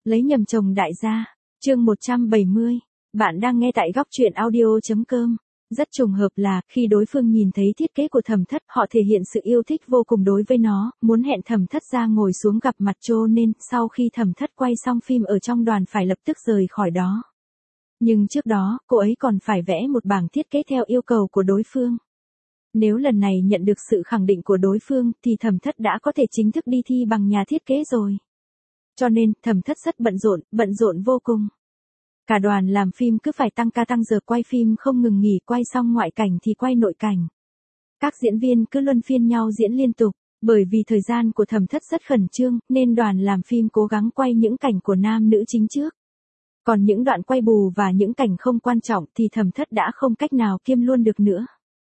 Lấy nhầm chồng đại gia. Chương 170. Bạn đang nghe tại góc truyện audio.com. Rất trùng hợp là, khi đối phương nhìn thấy thiết kế của Thẩm Thất, họ thể hiện sự yêu thích vô cùng đối với nó, muốn hẹn Thẩm Thất ra ngồi xuống gặp mặt, cho nên, sau khi Thẩm Thất quay xong phim ở trong đoàn phải lập tức rời khỏi đó. Nhưng trước đó, cô ấy còn phải vẽ một bảng thiết kế theo yêu cầu của đối phương. Nếu lần này nhận được sự khẳng định của đối phương, thì Thẩm Thất đã có thể chính thức đi thi bằng nhà thiết kế rồi. Cho nên, Thẩm Thất rất bận rộn vô cùng. Cả đoàn làm phim cứ phải tăng ca tăng giờ quay phim không ngừng nghỉ, quay xong ngoại cảnh thì quay nội cảnh. Các diễn viên cứ luân phiên nhau diễn liên tục, bởi vì thời gian của Thẩm Thất rất khẩn trương, nên đoàn làm phim cố gắng quay những cảnh của nam nữ chính trước. Còn những đoạn quay bù và những cảnh không quan trọng thì Thẩm Thất đã không cách nào kiêm luôn được nữa.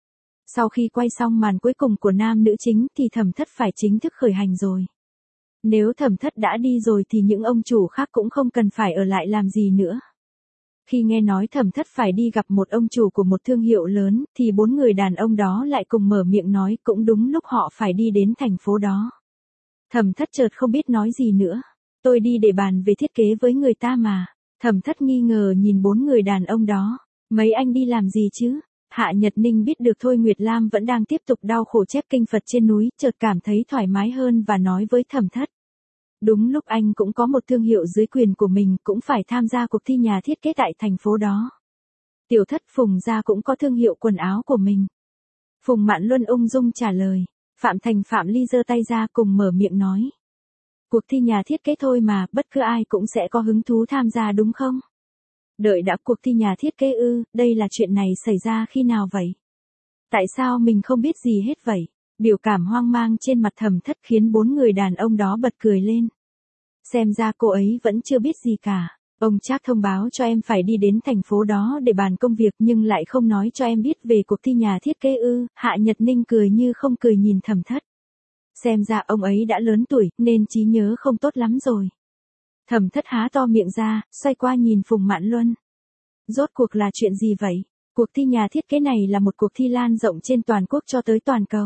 Sau khi quay xong màn cuối cùng của nam nữ chính thì Thẩm Thất phải chính thức khởi hành rồi. Nếu Thẩm Thất đã đi rồi thì những ông chủ khác cũng không cần phải ở lại làm gì nữa. Khi nghe nói Thẩm Thất phải đi gặp một ông chủ của một thương hiệu lớn, thì 4 người đàn ông đó lại cùng mở miệng nói, cũng đúng lúc họ phải đi đến thành phố đó. Thẩm Thất chợt không biết nói gì nữa. Tôi đi để bàn về thiết kế với người ta mà. Thẩm Thất nghi ngờ nhìn 4 người đàn ông đó. Mấy anh đi làm gì chứ? Hạ Nhật Ninh biết được Thôi Nguyệt Lam vẫn đang tiếp tục đau khổ chép kinh Phật trên núi, chợt cảm thấy thoải mái hơn và nói với Thẩm Thất. Đúng lúc anh cũng có một thương hiệu dưới quyền của mình, cũng phải tham gia cuộc thi nhà thiết kế tại thành phố đó. Tiểu Thất, Phùng gia cũng có thương hiệu quần áo của mình. Phùng Mạn Luân ung dung trả lời. Phạm Thành Phạm Ly giơ tay ra cùng mở miệng nói. Cuộc thi nhà thiết kế thôi mà, bất cứ ai cũng sẽ có hứng thú tham gia đúng không? Đợi đã, cuộc thi nhà thiết kế ư? Đây là chuyện này xảy ra khi nào vậy? Tại sao mình không biết gì hết vậy? Biểu cảm hoang mang trên mặt Thẩm Thất khiến 4 người đàn ông đó bật cười lên. Xem ra cô ấy vẫn chưa biết gì cả. Ông Trác thông báo cho em phải đi đến thành phố đó để bàn công việc nhưng lại không nói cho em biết về cuộc thi nhà thiết kế ư? Hạ Nhật Ninh cười như không cười nhìn Thẩm Thất. Xem ra ông ấy đã lớn tuổi nên trí nhớ không tốt lắm rồi. Thẩm Thất há to miệng ra, xoay qua nhìn Phùng Mạn Luân. Rốt cuộc là chuyện gì vậy? Cuộc thi nhà thiết kế này là một cuộc thi lan rộng trên toàn quốc cho tới toàn cầu.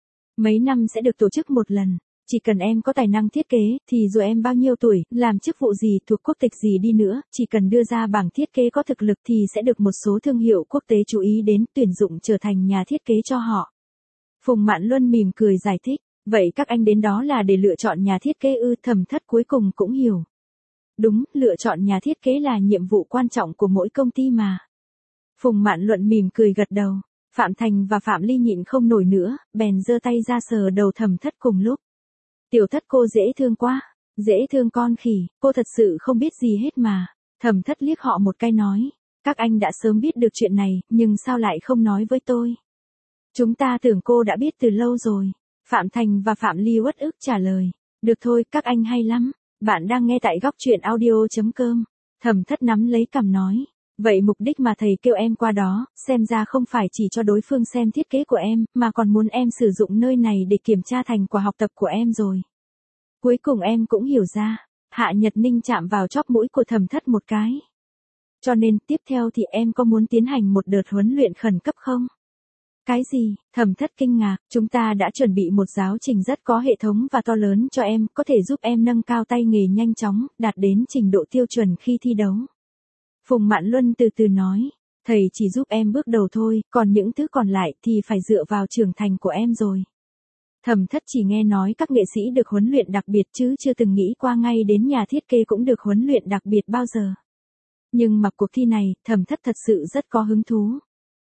Mấy năm sẽ được tổ chức một lần. Chỉ cần em có tài năng thiết kế, thì dù em bao nhiêu tuổi, làm chức vụ gì, thuộc quốc tịch gì đi nữa, chỉ cần đưa ra bảng thiết kế có thực lực thì sẽ được một số thương hiệu quốc tế chú ý đến, tuyển dụng trở thành nhà thiết kế cho họ. Phùng Mạn Luân mỉm cười giải thích. Vậy các anh đến đó là để lựa chọn nhà thiết kế ư? Thẩm Thất cuối cùng cũng hiểu. Đúng, lựa chọn nhà thiết kế là nhiệm vụ quan trọng của mỗi công ty mà. Phùng Mạn Luận mỉm cười gật đầu. Phạm Thành và Phạm Ly nhịn không nổi nữa, bèn giơ tay ra sờ đầu Thẩm Thất cùng lúc. Tiểu Thất, cô dễ thương quá. Dễ thương con khỉ, cô thật sự không biết gì hết mà. Thẩm Thất liếc họ một cái nói. Các anh đã sớm biết được chuyện này, nhưng sao lại không nói với tôi? Chúng ta tưởng cô đã biết từ lâu rồi. Phạm Thành và Phạm Ly uất ức trả lời. Được thôi, các anh hay lắm. Bạn đang nghe tại góc truyện audio.com. Thẩm Thất nắm lấy cằm nói. Vậy mục đích mà thầy kêu em qua đó, xem ra không phải chỉ cho đối phương xem thiết kế của em, mà còn muốn em sử dụng nơi này để kiểm tra thành quả học tập của em rồi. Cuối cùng em cũng hiểu ra. Hạ Nhật Ninh chạm vào chóp mũi của Thẩm Thất một cái. Cho nên, tiếp theo thì em có muốn tiến hành một đợt huấn luyện khẩn cấp không? Cái gì? Thẩm Thất kinh ngạc. Chúng ta đã chuẩn bị một giáo trình rất có hệ thống và to lớn cho em, có thể giúp em nâng cao tay nghề nhanh chóng, đạt đến trình độ tiêu chuẩn khi thi đấu. Phùng Mạn Luân từ từ nói. Thầy chỉ giúp em bước đầu thôi, còn những thứ còn lại thì phải dựa vào trưởng thành của em rồi. Thẩm Thất chỉ nghe nói các nghệ sĩ được huấn luyện đặc biệt chứ chưa từng nghĩ qua ngay đến nhà thiết kế cũng được huấn luyện đặc biệt bao giờ. Nhưng mà cuộc thi này, Thẩm Thất thật sự rất có hứng thú.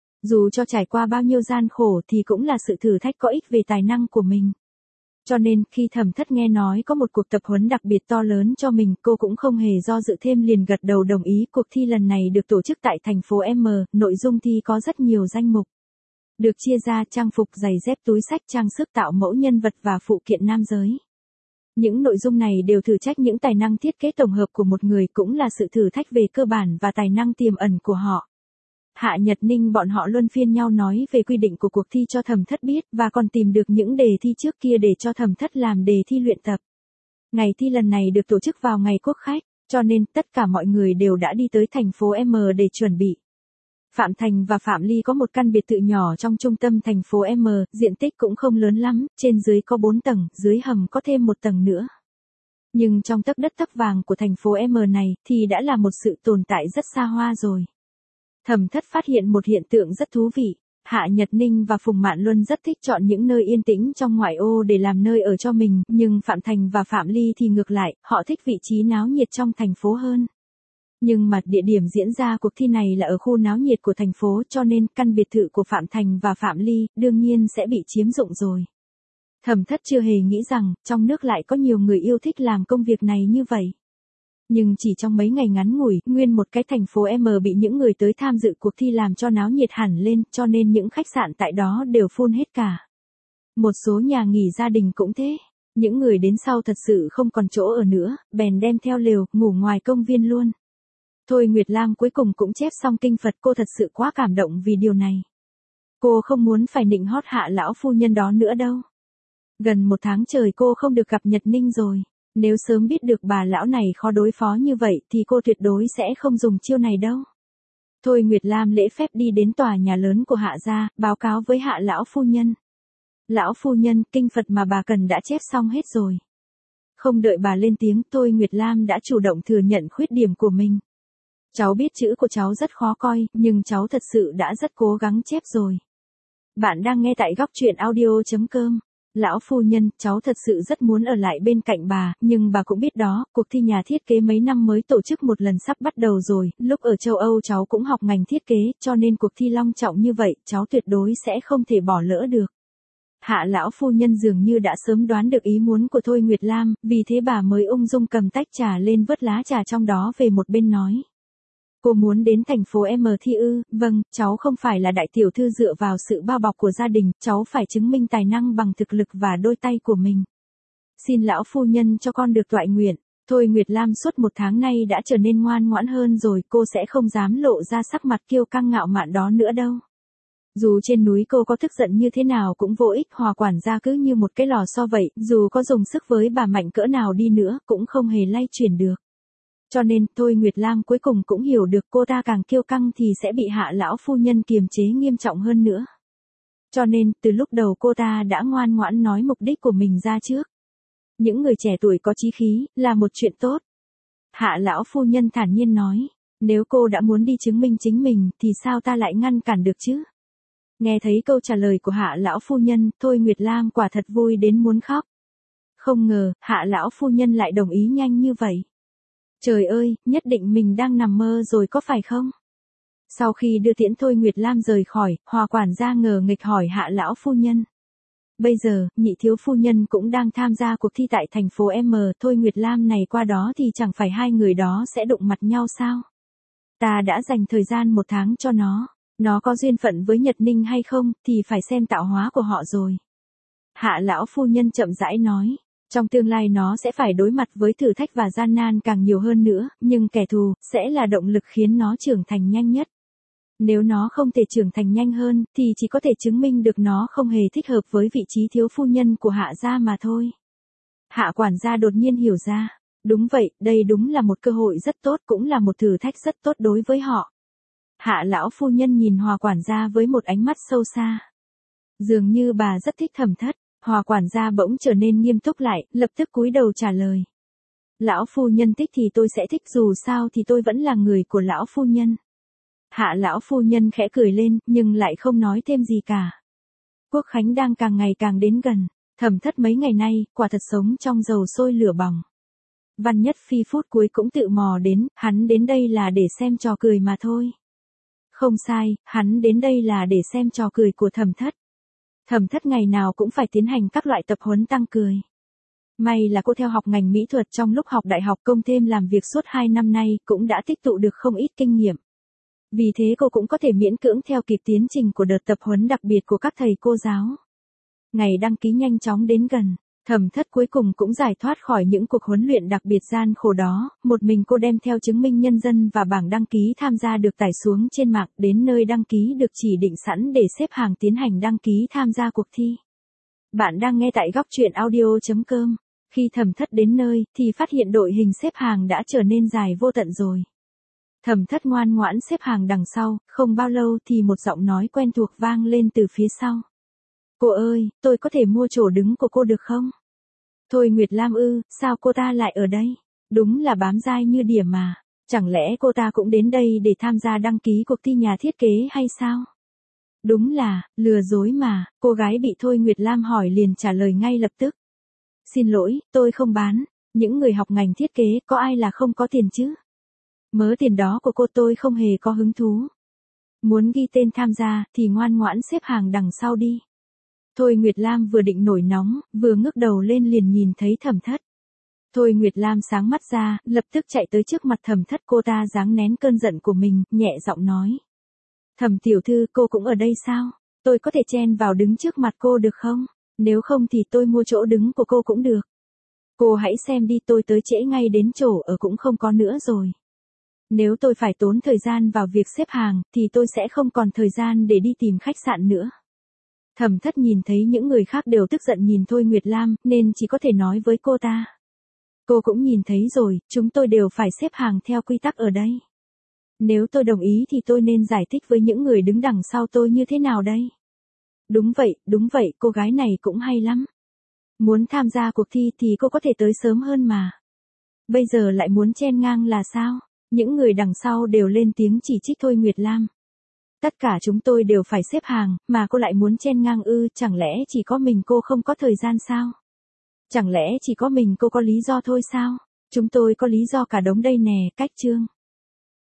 Dù cho trải qua bao nhiêu gian khổ thì cũng là sự thử thách có ích về tài năng của mình. Cho nên, khi Thẩm Thất nghe nói có một cuộc tập huấn đặc biệt to lớn cho mình, cô cũng không hề do dự thêm liền gật đầu đồng ý. Cuộc thi lần này được tổ chức tại thành phố M, nội dung thi có rất nhiều danh mục. Được chia ra trang phục, giày dép, túi xách, trang sức, tạo mẫu nhân vật và phụ kiện nam giới. Những nội dung này đều thử trách những tài năng thiết kế tổng hợp của một người, cũng là sự thử thách về cơ bản và tài năng tiềm ẩn của họ. Hạ Nhật Ninh bọn họ luân phiên nhau nói về quy định của cuộc thi cho Thẩm Thất biết, và còn tìm được những đề thi trước kia để cho Thẩm Thất làm đề thi luyện tập. Ngày thi lần này được tổ chức vào ngày quốc khách, cho nên tất cả mọi người đều đã đi tới thành phố M để chuẩn bị. Phạm Thành và Phạm Ly có một căn biệt thự nhỏ trong trung tâm thành phố M, diện tích cũng không lớn lắm, trên dưới có 4 tầng, dưới hầm có thêm một tầng nữa. Nhưng trong tấc đất tấc vàng của thành phố M này thì đã là một sự tồn tại rất xa hoa rồi. Thẩm Thất phát hiện một hiện tượng rất thú vị. Hạ Nhật Ninh và Phùng Mạn Luân rất thích chọn những nơi yên tĩnh trong ngoại ô để làm nơi ở cho mình, nhưng Phạm Thành và Phạm Ly thì ngược lại, họ thích vị trí náo nhiệt trong thành phố hơn. Nhưng mà địa điểm diễn ra cuộc thi này là ở khu náo nhiệt của thành phố, cho nên căn biệt thự của Phạm Thành và Phạm Ly đương nhiên sẽ bị chiếm dụng rồi. Thẩm Thất chưa hề nghĩ rằng trong nước lại có nhiều người yêu thích làm công việc này như vậy. Nhưng chỉ trong mấy ngày ngắn ngủi, nguyên một cái thành phố M bị những người tới tham dự cuộc thi làm cho náo nhiệt hẳn lên, cho nên những khách sạn tại đó đều full hết cả. Một số nhà nghỉ gia đình cũng thế. Những người đến sau thật sự không còn chỗ ở nữa, bèn đem theo lều, ngủ ngoài công viên luôn. Thôi Nguyệt Lam cuối cùng cũng chép xong kinh Phật, cô thật sự quá cảm động vì điều này. Cô không muốn phải nịnh hót Hạ lão phu nhân đó nữa đâu. Gần một tháng trời cô không được gặp Nhật Ninh rồi. Nếu sớm biết được bà lão này khó đối phó như vậy thì cô tuyệt đối sẽ không dùng chiêu này đâu. Thôi Nguyệt Lam lễ phép đi đến tòa nhà lớn của Hạ gia, báo cáo với Hạ lão phu nhân. Lão phu nhân, kinh Phật mà bà cần đã chép xong hết rồi. Không đợi bà lên tiếng, Thôi Nguyệt Lam đã chủ động thừa nhận khuyết điểm của mình. Cháu biết chữ của cháu rất khó coi, nhưng cháu thật sự đã rất cố gắng chép rồi. Bạn đang nghe tại góc truyện audio.com. Lão phu nhân, cháu thật sự rất muốn ở lại bên cạnh bà, nhưng bà cũng biết đó, cuộc thi nhà thiết kế mấy năm mới tổ chức một lần sắp bắt đầu rồi, lúc ở châu Âu cháu cũng học ngành thiết kế, cho nên cuộc thi long trọng như vậy, cháu tuyệt đối sẽ không thể bỏ lỡ được. Hạ lão phu nhân dường như đã sớm đoán được ý muốn của Thôi Nguyệt Lam, vì thế bà mới ung dung cầm tách trà lên vớt lá trà trong đó về một bên nói. Cô muốn đến thành phố M thi ư? Vâng, cháu không phải là đại tiểu thư dựa vào sự bao bọc của gia đình, cháu phải chứng minh tài năng bằng thực lực và đôi tay của mình. Xin lão phu nhân cho con được toại nguyện. Thôi Nguyệt Lam suốt một tháng nay đã trở nên ngoan ngoãn hơn rồi, cô sẽ không dám lộ ra sắc mặt kiêu căng ngạo mạn đó nữa đâu. Dù trên núi cô có tức giận như thế nào cũng vô ích, Hòa quản gia cứ như một cái lò xo vậy, dù có dùng sức với bà mạnh cỡ nào đi nữa cũng không hề lay chuyển được. Cho nên, Thôi Nguyệt Lam cuối cùng cũng hiểu được cô ta càng kiêu căng thì sẽ bị Hạ lão phu nhân kiềm chế nghiêm trọng hơn nữa. Cho nên, từ lúc đầu cô ta đã ngoan ngoãn nói mục đích của mình ra trước. Những người trẻ tuổi có chí khí, là một chuyện tốt. Hạ lão phu nhân thản nhiên nói, nếu cô đã muốn đi chứng minh chính mình thì sao ta lại ngăn cản được chứ? Nghe thấy câu trả lời của Hạ lão phu nhân, Thôi Nguyệt Lam quả thật vui đến muốn khóc. Không ngờ, Hạ lão phu nhân lại đồng ý nhanh như vậy. Trời ơi, nhất định mình đang nằm mơ rồi có phải không? Sau khi đưa tiễn Thôi Nguyệt Lam rời khỏi, Hòa quản gia ngờ nghịch hỏi Hạ lão phu nhân. Bây giờ, nhị thiếu phu nhân cũng đang tham gia cuộc thi tại thành phố M, Thôi Nguyệt Lam này qua đó thì chẳng phải hai người đó sẽ đụng mặt nhau sao? Ta đã dành thời gian một tháng cho nó có duyên phận với Nhật Ninh hay không thì phải xem tạo hóa của họ rồi. Hạ lão phu nhân chậm rãi nói. Trong tương lai nó sẽ phải đối mặt với thử thách và gian nan càng nhiều hơn nữa, nhưng kẻ thù sẽ là động lực khiến nó trưởng thành nhanh nhất. Nếu nó không thể trưởng thành nhanh hơn, thì chỉ có thể chứng minh được nó không hề thích hợp với vị trí thiếu phu nhân của Hạ gia mà thôi. Hạ quản gia đột nhiên hiểu ra. Đúng vậy, đây đúng là một cơ hội rất tốt, cũng là một thử thách rất tốt đối với họ. Hạ lão phu nhân nhìn Hòa quản gia với một ánh mắt sâu xa. Dường như bà rất thích Thẩm Thất. Hòa quản gia bỗng trở nên nghiêm túc lại, lập tức cúi đầu trả lời. Lão phu nhân thích thì tôi sẽ thích, dù sao thì tôi vẫn là người của lão phu nhân. Hạ lão phu nhân khẽ cười lên, nhưng lại không nói thêm gì cả. Quốc khánh đang càng ngày càng đến gần. Thẩm Thất mấy ngày nay, quả thật sống trong dầu sôi lửa bỏng. Văn Nhất Phi phút cuối cũng tự mò đến, hắn đến đây là để xem trò cười mà thôi. Không sai, hắn đến đây là để xem trò cười của Thẩm Thất. Thẩm Thất ngày nào cũng phải tiến hành các loại tập huấn tăng cười. May là cô theo học ngành mỹ thuật, trong lúc học đại học công thêm làm việc suốt 2 năm nay cũng đã tích tụ được không ít kinh nghiệm. Vì thế cô cũng có thể miễn cưỡng theo kịp tiến trình của đợt tập huấn đặc biệt của các thầy cô giáo. Ngày đăng ký nhanh chóng đến gần. Thẩm Thất cuối cùng cũng giải thoát khỏi những cuộc huấn luyện đặc biệt gian khổ đó, một mình cô đem theo chứng minh nhân dân và bảng đăng ký tham gia được tải xuống trên mạng, đến nơi đăng ký được chỉ định sẵn để xếp hàng tiến hành đăng ký tham gia cuộc thi. Bạn đang nghe tại góc truyện audio.com. Khi Thẩm Thất đến nơi, thì phát hiện đội hình xếp hàng đã trở nên dài vô tận rồi. Thẩm Thất ngoan ngoãn xếp hàng đằng sau, không bao lâu thì một giọng nói quen thuộc vang lên từ phía sau. Cô ơi, tôi có thể mua chỗ đứng của cô được không? Thôi Nguyệt Lam ư, sao cô ta lại ở đây? Đúng là bám dai như đỉa mà. Chẳng lẽ cô ta cũng đến đây để tham gia đăng ký cuộc thi nhà thiết kế hay sao? Đúng là, lừa dối mà, cô gái bị Thôi Nguyệt Lam hỏi liền trả lời ngay lập tức. Xin lỗi, tôi không bán, những người học ngành thiết kế có ai là không có tiền chứ? Mớ tiền đó của cô tôi không hề có hứng thú. Muốn ghi tên tham gia thì ngoan ngoãn xếp hàng đằng sau đi. Thôi Nguyệt Lam vừa định nổi nóng, vừa ngước đầu lên liền nhìn thấy Thẩm Thất. Thôi Nguyệt Lam sáng mắt ra, lập tức chạy tới trước mặt Thẩm Thất, cô ta giáng nén cơn giận của mình, nhẹ giọng nói. Thẩm tiểu thư, cô cũng ở đây sao? Tôi có thể chen vào đứng trước mặt cô được không? Nếu không thì tôi mua chỗ đứng của cô cũng được. Cô hãy xem đi, tôi tới trễ ngay đến chỗ ở cũng không có nữa rồi. Nếu tôi phải tốn thời gian vào việc xếp hàng, thì tôi sẽ không còn thời gian để đi tìm khách sạn nữa. Thẩm Thất nhìn thấy những người khác đều tức giận nhìn Thôi Nguyệt Lam, nên chỉ có thể nói với cô ta. Cô cũng nhìn thấy rồi, chúng tôi đều phải xếp hàng theo quy tắc ở đây. Nếu tôi đồng ý thì tôi nên giải thích với những người đứng đằng sau tôi như thế nào đây? Đúng vậy, cô gái này cũng hay lắm. Muốn tham gia cuộc thi thì cô có thể tới sớm hơn mà. Bây giờ lại muốn chen ngang là sao? Những người đằng sau đều lên tiếng chỉ trích Thôi Nguyệt Lam. Tất cả chúng tôi đều phải xếp hàng, mà cô lại muốn chen ngang ư, chẳng lẽ chỉ có mình cô không có thời gian sao? Chẳng lẽ chỉ có mình cô có lý do thôi sao? Chúng tôi có lý do cả đống đây nè, Cách Trương.